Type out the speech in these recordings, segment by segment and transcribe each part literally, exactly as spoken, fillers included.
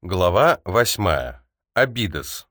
Глава восьмая. Абидос.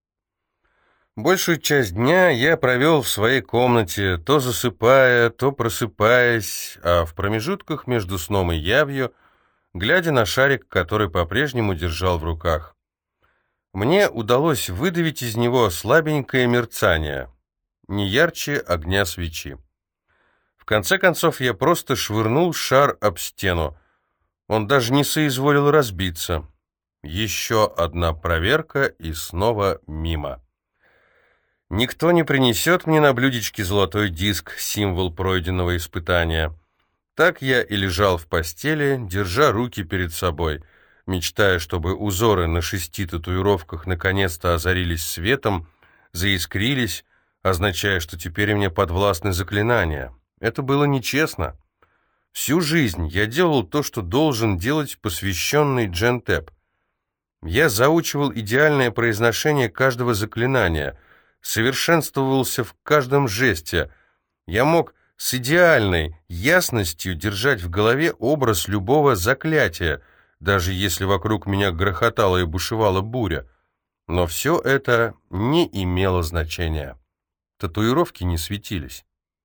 Большую часть дня я провел в своей комнате, то засыпая, то просыпаясь, а в промежутках между сном и явью, глядя на шарик, который по-прежнему держал в руках. Мне удалось выдавить из него слабенькое мерцание, не ярче огня свечи. В конце концов, я просто швырнул шар об стену. Он даже не соизволил разбиться. Еще одна проверка и снова мимо. Никто не принесет мне на блюдечке золотой диск, символ пройденного испытания. Так я и лежал в постели, держа руки перед собой, мечтая, чтобы узоры на шести татуировках наконец-то озарились светом, заискрились, означая, что теперь мне подвластны заклинания. Это было нечестно. Всю жизнь я делал то, что должен делать посвященный Джентеп. Я заучивал идеальное произношение каждого заклинания, совершенствовался в каждом жесте. Я мог с идеальной ясностью держать в голове образ любого заклятия, даже если вокруг меня грохотала и бушевала буря. Но все это не имело значения. Татуировки не светились.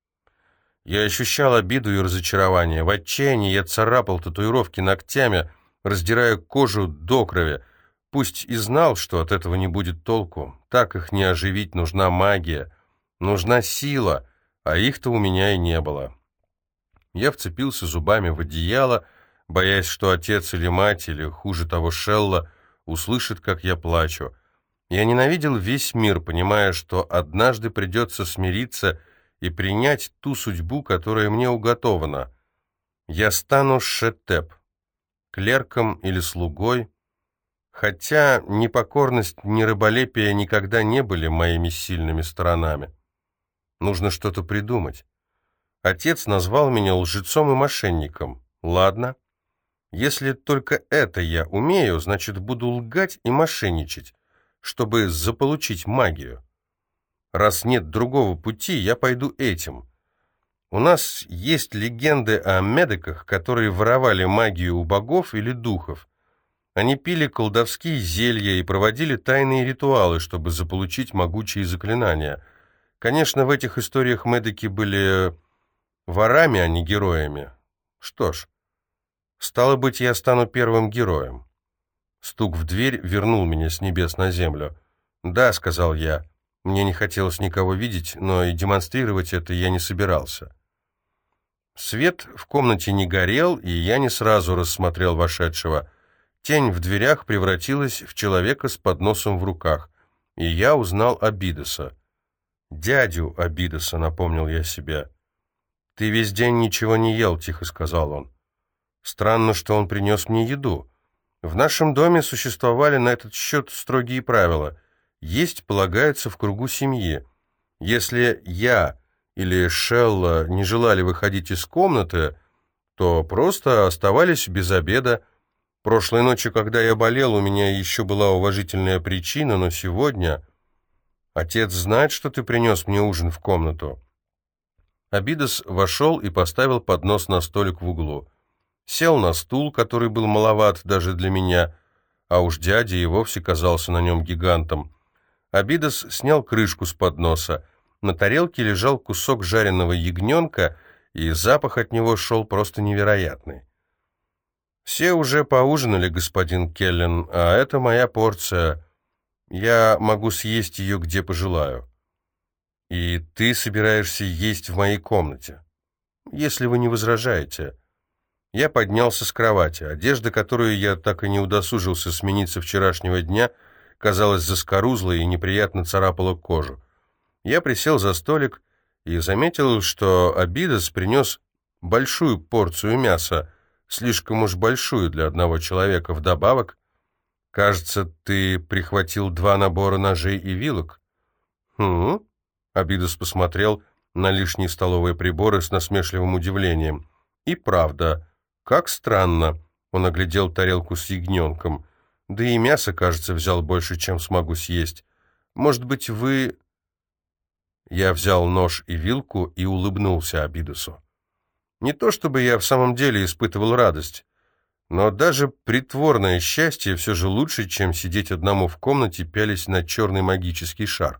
Я ощущал обиду и разочарование. В отчаянии я царапал татуировки ногтями, раздирая кожу до крови. Пусть и знал, что от этого не будет толку. Так их не оживить, нужна магия, нужна сила, а их-то у меня и не было. Я вцепился зубами в одеяло, боясь, что отец или мать, или, хуже того, Шелла, услышит, как я плачу. Я ненавидел весь мир, понимая, что однажды придется смириться и принять ту судьбу, которая мне уготована. Я стану Шетеп, клерком или слугой, хотя ни покорность, ни раболепие никогда не были моими сильными сторонами. Нужно что-то придумать. Отец назвал меня лжецом и мошенником. Ладно. Если только это я умею, значит, буду лгать и мошенничать, чтобы заполучить магию. Раз нет другого пути, я пойду этим. У нас есть легенды о медиках, которые воровали магию у богов или духов. Они пили колдовские зелья и проводили тайные ритуалы, чтобы заполучить могучие заклинания. Конечно, в этих историях медики были ворами, а не героями. Что ж, стало быть, я стану первым героем. Стук в дверь вернул меня с небес на землю. «Да», — сказал я, — мне не хотелось никого видеть, но и демонстрировать это я не собирался. Свет в комнате не горел, и я не сразу рассмотрел вошедшего. Тень в дверях превратилась в человека с подносом в руках, и я узнал Абидоса. «Дядю Абидоса», — напомнил я себе. «Ты весь день ничего не ел», — тихо сказал он. «Странно, что он принес мне еду. В нашем доме существовали на этот счет строгие правила. Есть полагается в кругу семьи. Если я или Шелла не желали выходить из комнаты, то просто оставались без обеда. Прошлой ночью, когда я болел, у меня еще была уважительная причина, но сегодня... Отец знает, что ты принес мне ужин в комнату». Абидос вошел и поставил поднос на столик в углу. Сел на стул, который был маловат даже для меня, а уж дядя и вовсе казался на нем гигантом. Абидос снял крышку с подноса. На тарелке лежал кусок жареного ягненка, и запах от него шел просто невероятный. «Все уже поужинали, господин Келлен, а это моя порция. Я могу съесть ее, где пожелаю. И ты собираешься есть в моей комнате, если вы не возражаете». Я поднялся с кровати. Одежда, которую я так и не удосужился сменить со вчерашнего дня, казалась заскорузлой и неприятно царапала кожу. Я присел за столик и заметил, что Абидос принес большую порцию мяса, слишком уж большую для одного человека. Вдобавок, кажется, ты прихватил два набора ножей и вилок. «Хм?» — Абидос посмотрел на лишние столовые приборы с насмешливым удивлением. «И правда, как странно!» — он оглядел тарелку с ягненком. «Да и мясо, кажется, взял больше, чем смогу съесть. Может быть, вы...» Я взял нож и вилку и улыбнулся Абидосу. Не то чтобы я в самом деле испытывал радость, Но даже притворное счастье все же лучше, чем сидеть одному в комнате, пялясь на черный магический шар.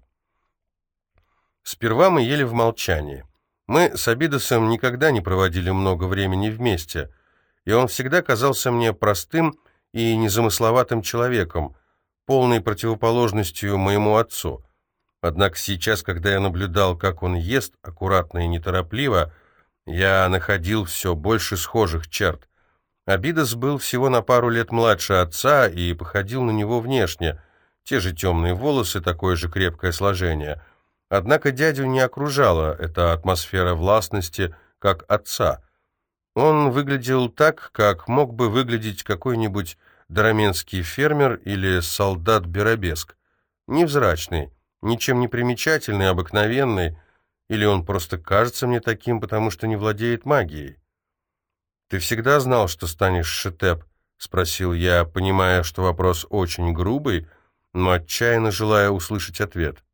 Сперва мы ели в молчании. Мы с Абидосом никогда не проводили много времени вместе, и он всегда казался мне простым и незамысловатым человеком, полной противоположностью моему отцу. Однако сейчас, когда я наблюдал, как он ест, аккуратно и неторопливо, я находил все больше схожих черт. Абидос был всего на пару лет младше отца и походил на него внешне, те же темные волосы, такое же крепкое сложение. Однако дядю не окружала эта атмосфера властности, как отца. Он выглядел так, как мог бы выглядеть какой-нибудь дараменский фермер или солдат Беробеск. Невзрачный, ничем не примечательный, обыкновенный, или он просто кажется мне таким, потому что не владеет магией. «Ты всегда знал, что станешь Шетеп?» — спросил я, понимая, что вопрос очень грубый, но отчаянно желая услышать ответ.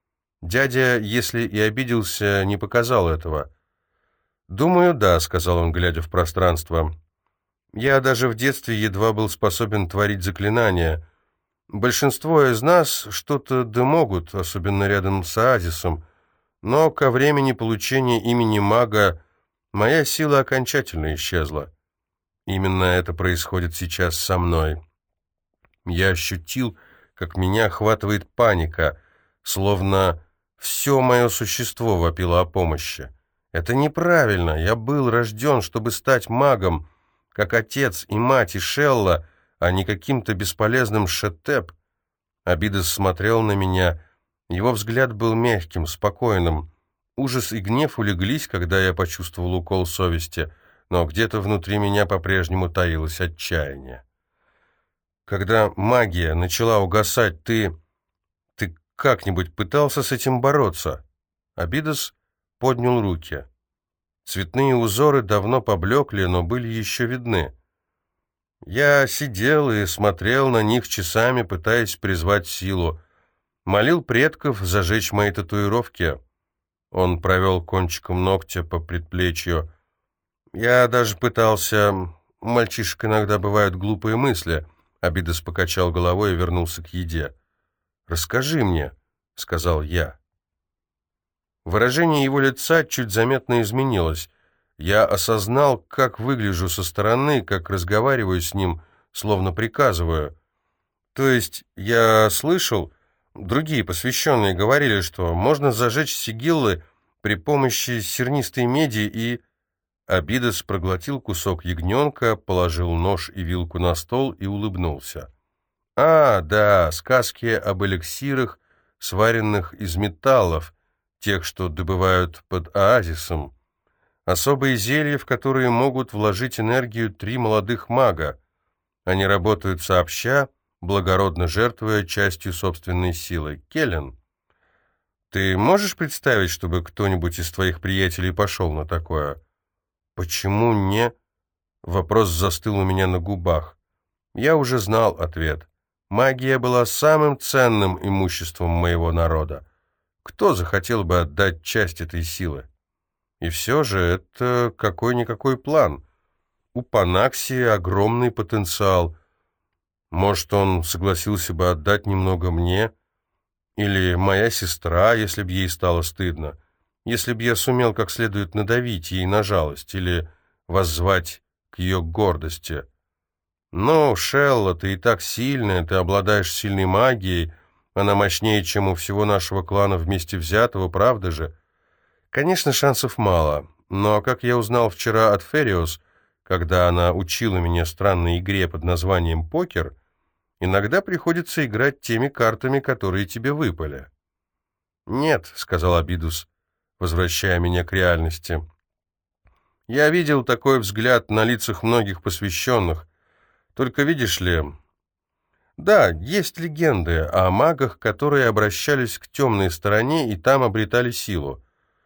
Дядя, если и обиделся, не показал этого. «Думаю, да», — сказал он, глядя в пространство. «Я даже в детстве едва был способен творить заклинания. Большинство из нас что-то да могут, особенно рядом с оазисом, но ко времени получения имени мага моя сила окончательно исчезла. Именно это происходит сейчас со мной. Я ощутил, как меня охватывает паника, словно все мое существо вопило о помощи. Это неправильно, я был рожден, чтобы стать магом, как отец и мать и Шелла, а не каким-то бесполезным Шетеп. Абидос смотрел на меня, его взгляд был мягким, спокойным. Ужас и гнев улеглись, когда я почувствовал укол совести, но где-то внутри меня по-прежнему таилось отчаяние. Когда магия начала угасать, ты... ты как-нибудь пытался с этим бороться? Абидос поднял руки. Цветные узоры давно поблекли, но были еще видны. Я сидел и смотрел на них часами, пытаясь призвать силу. Молил предков зажечь мои татуировки. Он провел кончиком ногтя по предплечью. Я даже пытался... У мальчишек иногда бывают глупые мысли. Абидос покачал головой и вернулся к еде. «Расскажи мне», — сказал я. Выражение его лица чуть заметно изменилось. Я осознал, как выгляжу со стороны, как разговариваю с ним, словно приказываю. То есть я слышал, другие посвященные говорили, что можно зажечь сигиллы при помощи сернистой меди и... Абидос проглотил кусок ягненка, положил нож и вилку на стол и улыбнулся. «А, да, сказки об эликсирах, сваренных из металлов, тех, что добывают под оазисом. Особые зелья, в которые могут вложить энергию три молодых мага. Они работают сообща, благородно жертвуя частью собственной силы. Келлен, ты можешь представить, чтобы кто-нибудь из твоих приятелей пошел на такое?» «Почему не?» Вопрос застыл у меня на губах. Я уже знал ответ. Магия была самым ценным имуществом моего народа. Кто захотел бы отдать часть этой силы? И все же это какой-никакой план. У Панаксии огромный потенциал. Может, он согласился бы отдать немного мне? Или моя сестра, если б ей стало стыдно? Если б я сумел как следует надавить ей на жалость или воззвать к ее гордости. Но, Шелла, ты и так сильная, ты обладаешь сильной магией, она мощнее, чем у всего нашего клана вместе взятого, правда же? Конечно, шансов мало, но, как я узнал вчера от Фериос, когда она учила меня странной игре под названием покер, иногда приходится играть теми картами, которые тебе выпали. «Нет», — сказал Абидос, возвращая меня к реальности. «Я видел такой взгляд на лицах многих посвященных. Только видишь ли, да, есть легенды о магах, которые обращались к темной стороне и там обретали силу.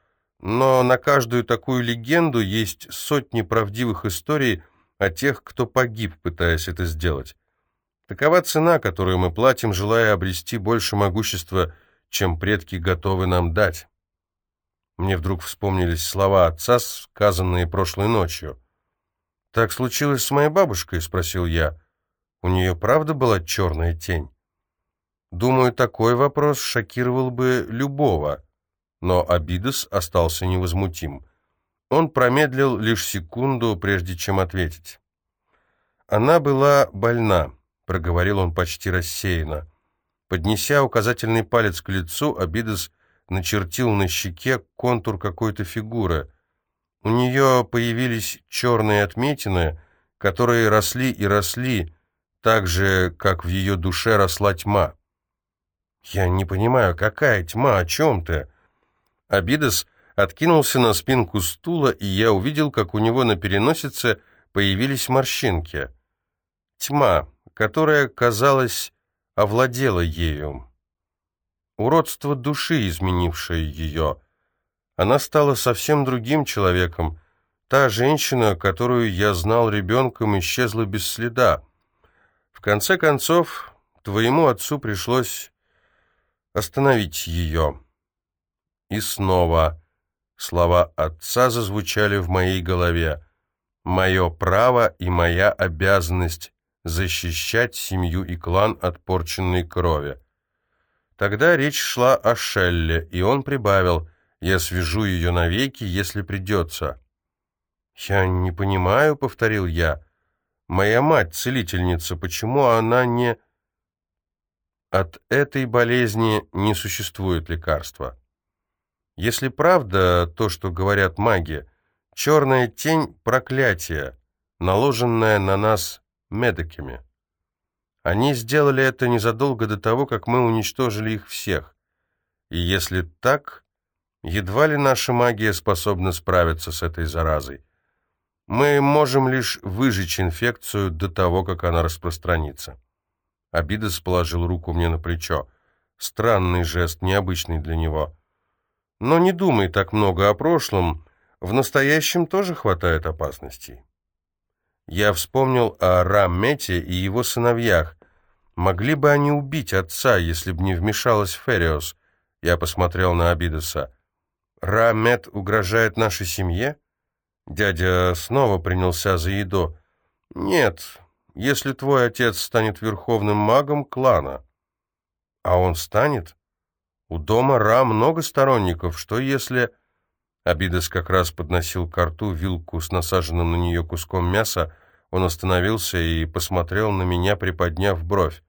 Но на каждую такую легенду есть сотни правдивых историй о тех, кто погиб, пытаясь это сделать. Такова цена, которую мы платим, желая обрести больше могущества, чем предки готовы нам дать». Мне вдруг вспомнились слова отца, сказанные прошлой ночью. «Так случилось с моей бабушкой?» — спросил я. «У нее правда была черная тень?» Думаю, такой вопрос шокировал бы любого, но Абидос остался невозмутим. Он промедлил лишь секунду, прежде чем ответить. «Она была больна», — проговорил он почти рассеянно. Поднеся указательный палец к лицу, Абидос начертил на щеке контур какой-то фигуры. У нее появились черные отметины, которые росли и росли, так же, как в ее душе росла тьма. «Я не понимаю, какая тьма, о чем ты?» Абидос откинулся на спинку стула, и я увидел, как у него на переносице появились морщинки. Тьма, которая, казалось, овладела ею. Уродство души, изменившее ее. Она стала совсем другим человеком. Та женщина, которую я знал ребенком, исчезла без следа. В конце концов, твоему отцу пришлось остановить ее. И снова слова отца зазвучали в моей голове. Мое право и моя обязанность защищать семью и клан от порченной крови. Тогда речь шла о Шелле, и он прибавил: «Я свяжу ее навеки, если придется». «Я не понимаю», — повторил я. «Моя мать целительница, почему она не...» «От этой болезни не существует лекарства. Если правда то, что говорят маги, черная тень — проклятие, наложенное на нас медиками. Они сделали это незадолго до того, как мы уничтожили их всех. И если так, едва ли наша магия способна справиться с этой заразой. Мы можем лишь выжечь инфекцию до того, как она распространится». Абидос положил руку мне на плечо. Странный жест, необычный для него. «Но не думай так много о прошлом. В настоящем тоже хватает опасностей». Я вспомнил о Ра-Мете и его сыновьях. Могли бы они убить отца, если бы не вмешалась Фериос? Я посмотрел на Абидоса. «Ра-Мет угрожает нашей семье?» Дядя снова принялся за еду. «Нет, если твой отец станет верховным магом клана». «А он станет? У дома Ра много сторонников. Что если...» Абидос как раз подносил ко рту вилку с насаженным на нее куском мяса. Он остановился и посмотрел на меня, приподняв бровь.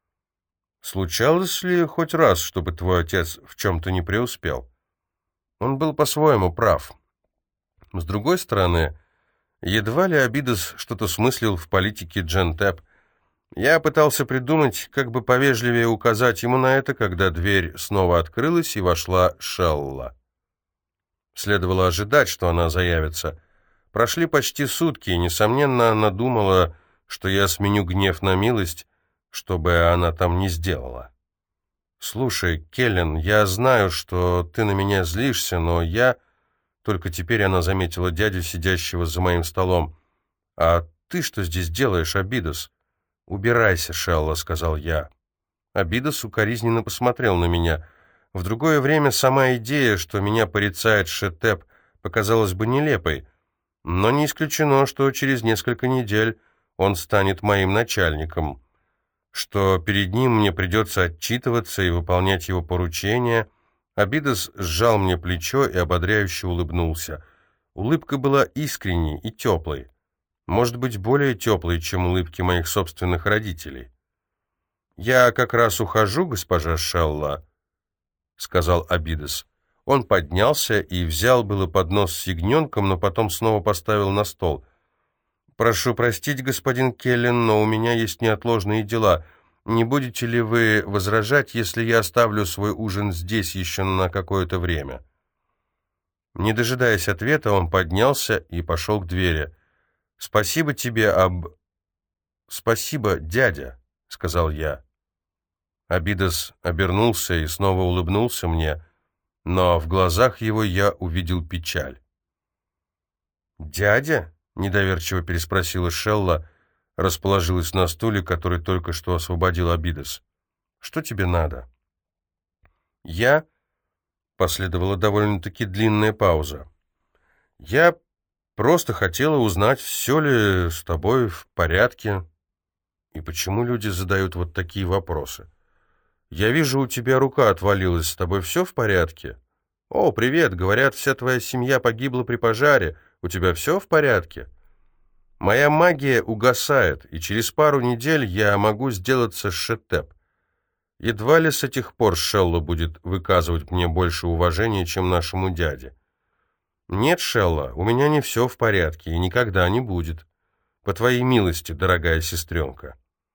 «Случалось ли хоть раз, чтобы твой отец в чем-то не преуспел?» Он был по-своему прав. С другой стороны, едва ли Абидос что-то смыслил в политике Джентеп. Я пытался придумать, как бы повежливее указать ему на это, когда дверь снова открылась и вошла Шелла. Следовало ожидать, что она заявится. Прошли почти сутки, и, несомненно, она думала, что я сменю гнев на милость, что бы она там ни сделала. «Слушай, Келлен, я знаю, что ты на меня злишься, но я...» Только теперь она заметила дядю, сидящего за моим столом. «А ты что здесь делаешь, Абидос?» «Убирайся, Шелла», — сказал я. Абидос укоризненно посмотрел на меня. В другое время сама идея, что меня порицает Шетеп, показалась бы нелепой, но не исключено, что через несколько недель он станет моим начальником, что перед ним мне придется отчитываться и выполнять его поручения. Абидос сжал мне плечо и ободряюще улыбнулся. Улыбка была искренней и теплой, может быть, более теплой, чем улыбки моих собственных родителей. «Я как раз ухожу, госпожа Шелла», — сказал Абидос. Он поднялся и взял было поднос с ягненком, но потом снова поставил на стол. «Прошу простить, господин Келлен, но у меня есть неотложные дела. Не будете ли вы возражать, если я оставлю свой ужин здесь еще на какое-то время?» Не дожидаясь ответа, он поднялся и пошел к двери. «Спасибо тебе, Аб...» «Спасибо, дядя», — сказал я. Абидос обернулся и снова улыбнулся мне, но в глазах его я увидел печаль. «Дядя?» — недоверчиво переспросила Шелла, расположилась на стуле, который только что освободил Абидос. «Что тебе надо?» «Я...» — последовала довольно-таки длинная пауза. «Я Просто хотела узнать, все ли с тобой в порядке. И почему люди задают вот такие вопросы? Я вижу, у тебя рука отвалилась, с тобой все в порядке? О, привет, говорят, вся твоя семья погибла при пожаре. У тебя все в порядке? Моя магия угасает, и через пару недель я могу сделаться Шетеп. Едва ли с этих пор Шелла будет выказывать мне больше уважения, чем нашему дяде. Нет, Шелла, у меня не все в порядке и никогда не будет. По твоей милости, дорогая сестренка.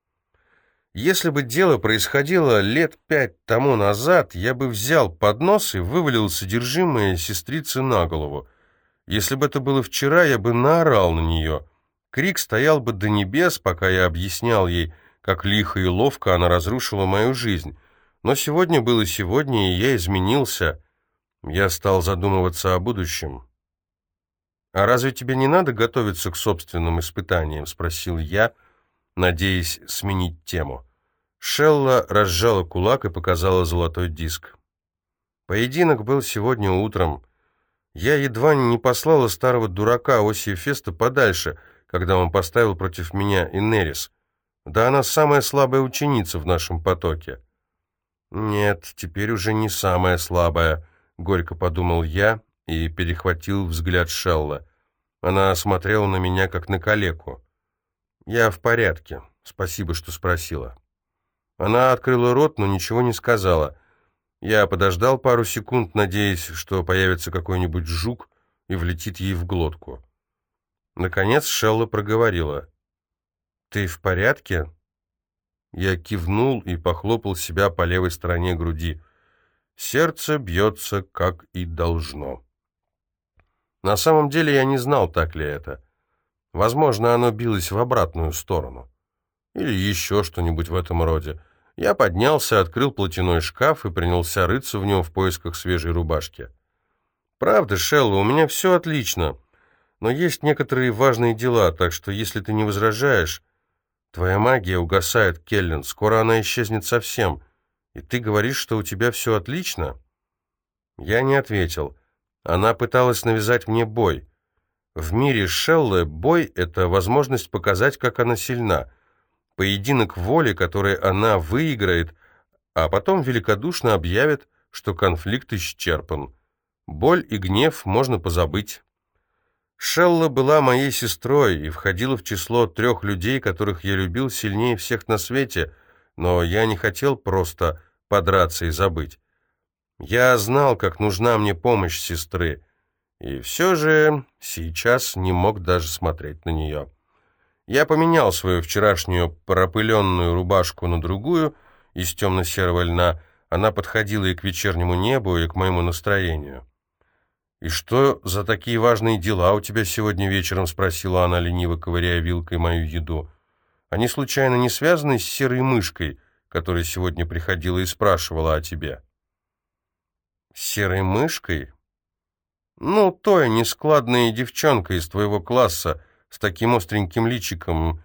Если бы дело происходило лет пять тому назад, я бы взял поднос и вывалил содержимое сестрицы на голову. Если бы это было вчера, я бы наорал на нее. Крик стоял бы до небес, пока я объяснял ей, как лихо и ловко она разрушила мою жизнь. Но сегодня было сегодня, и я изменился. Я стал задумываться о будущем. «А разве тебе не надо готовиться к собственным испытаниям?» — спросил я, надеясь сменить тему. Шелла разжала кулак и показала золотой диск. Поединок был сегодня утром. Я едва не послала старого дурака Осия-Феста подальше, когда он поставил против меня Инерис. Да она самая слабая ученица в нашем потоке. Нет, теперь уже не самая слабая, горько подумал я и перехватил взгляд Шелла. Она смотрела на меня, как на калеку. Я в порядке, спасибо, что спросила. Она открыла рот, но ничего не сказала. Я подождал пару секунд, надеясь, что появится какой-нибудь жук и влетит ей в глотку. Наконец Шелла проговорила. «Ты в порядке?» Я кивнул и похлопал себя по левой стороне груди. Сердце бьется, как и должно. На самом деле я не знал, так ли это. Возможно, оно билось в обратную сторону. Или еще что-нибудь в этом роде. Я поднялся, открыл платяной шкаф и принялся рыться в нем в поисках свежей рубашки. «Правда, Шелла, у меня все отлично. Но есть некоторые важные дела, так что, если ты не возражаешь... Твоя магия угасает, Келлен, скоро она исчезнет совсем. И ты говоришь, что у тебя все отлично?» Я не ответил. Она пыталась навязать мне бой. В мире Шеллы бой — это возможность показать, как она сильна. Поединок воли, который она выиграет, а потом великодушно объявит, что конфликт исчерпан. Боль и гнев можно позабыть. Шелла была моей сестрой и входила в число трех людей, которых я любил сильнее всех на свете, но я не хотел просто подраться и забыть. Я знал, как нужна мне помощь сестры, и все же сейчас не мог даже смотреть на нее. Я поменял свою вчерашнюю пропыленную рубашку на другую из темно-серого льна. Она подходила и к вечернему небу, и к моему настроению. «И что за такие важные дела у тебя сегодня вечером?» — спросила она, лениво ковыряя вилкой мою еду. «Они случайно не связаны с серой мышкой, которая сегодня приходила и спрашивала о тебе?» «Серой мышкой?» «Ну, той нескладной девчонкой из твоего класса с таким остреньким личиком.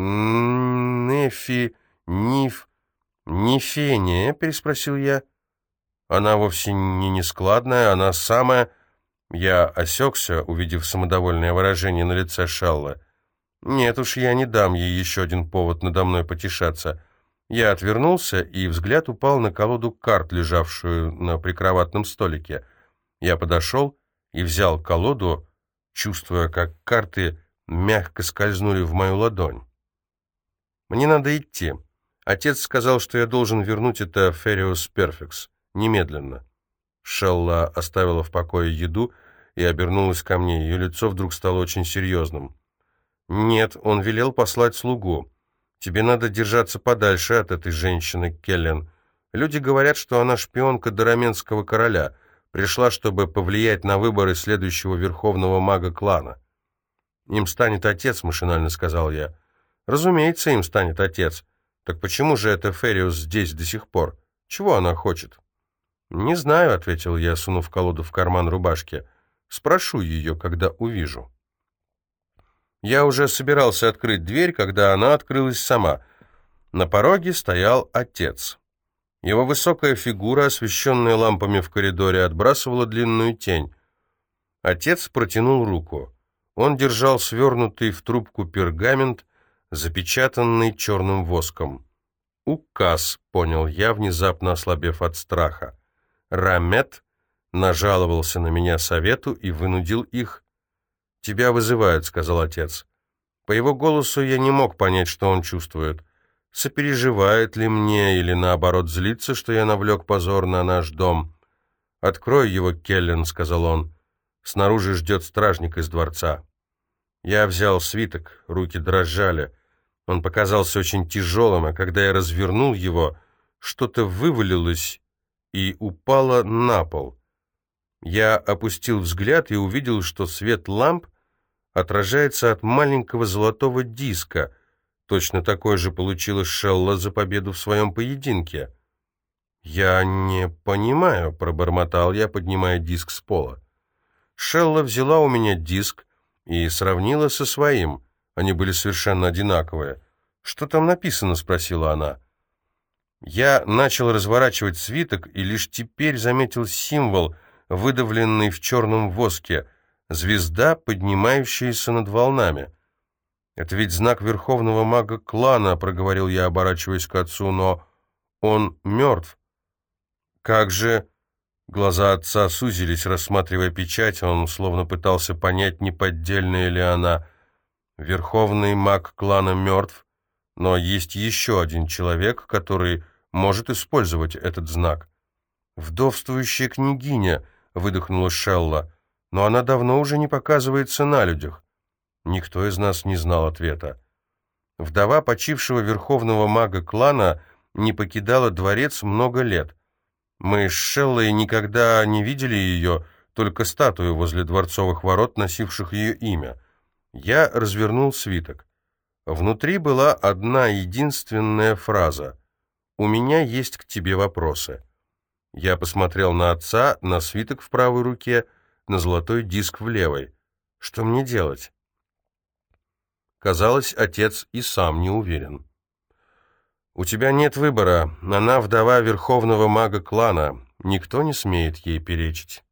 Нефи... Ниф... Нифения?» — переспросил я. «Она вовсе не нескладная, она самая...» Я осекся, увидев самодовольное выражение на лице Шеллы. «Нет уж, я не дам ей еще один повод надо мной потешаться». Я отвернулся, и взгляд упал на колоду карт, лежавшую на прикроватном столике. Я подошел и взял колоду, чувствуя, как карты мягко скользнули в мою ладонь. «Мне надо идти. Отец сказал, что я должен вернуть это Фериус Перфекс. Немедленно». Шелла оставила в покое еду и обернулась ко мне. Ее лицо вдруг стало очень серьезным. «Нет, он велел послать слугу. Тебе надо держаться подальше от этой женщины, Келлен. Люди говорят, что она шпионка Дараменского короля, пришла, чтобы повлиять на выборы следующего верховного мага клана». «Им станет отец», — машинально сказал я. «Разумеется, им станет отец. Так почему же эта Фериус здесь до сих пор? Чего она хочет?» «Не знаю», — ответил я, сунув колоду в карман рубашки. «Спрошу ее, когда увижу». Я уже собирался открыть дверь, когда она открылась сама. На пороге стоял отец. Его высокая фигура, освещенная лампами в коридоре, отбрасывала длинную тень. Отец протянул руку. Он держал свернутый в трубку пергамент, запечатанный черным воском. «Указ», — понял я, внезапно ослабев от страха. Рамет нажаловался на меня совету и вынудил их. «Тебя вызывают», — сказал отец. По его голосу я не мог понять, что он чувствует. Сопереживает ли мне или, наоборот, злится, что я навлек позор на наш дом. «Открой его, Келлен», — сказал он. «Снаружи ждет стражник из дворца». Я взял свиток, руки дрожали. Он показался очень тяжелым, а когда я развернул его, что-то вывалилось и упало на пол. Я опустил взгляд и увидел, что свет ламп отражается от маленького золотого диска. Точно такой же получила Шелла за победу в своем поединке. «Я не понимаю», — пробормотал я, поднимая диск с пола. Шелла взяла у меня диск и сравнила со своим. Они были совершенно одинаковые. «Что там написано?» — спросила она. Я начал разворачивать свиток и лишь теперь заметил символ, выдавленный в черном воске, звезда, поднимающаяся над волнами. «Это ведь знак верховного мага клана», — проговорил я, оборачиваясь к отцу, — «но он мертв». «Как же...» Глаза отца сузились, рассматривая печать, он словно пытался понять, неподдельная ли она. «Верховный маг клана мертв, но есть еще один человек, который может использовать этот знак». «Вдовствующая княгиня», — выдохнула Шелла, — «но она давно уже не показывается на людях». Никто из нас не знал ответа. Вдова почившего верховного мага клана не покидала дворец много лет. Мы с Шеллой никогда не видели ее, только статую возле дворцовых ворот, носивших ее имя. Я развернул свиток. Внутри была одна единственная фраза: «У меня есть к тебе вопросы». Я посмотрел на отца, на свиток в правой руке, на золотой диск в левой. Что мне делать? Казалось, отец и сам не уверен. «У тебя нет выбора. Она вдова верховного мага клана. Никто не смеет ей перечить».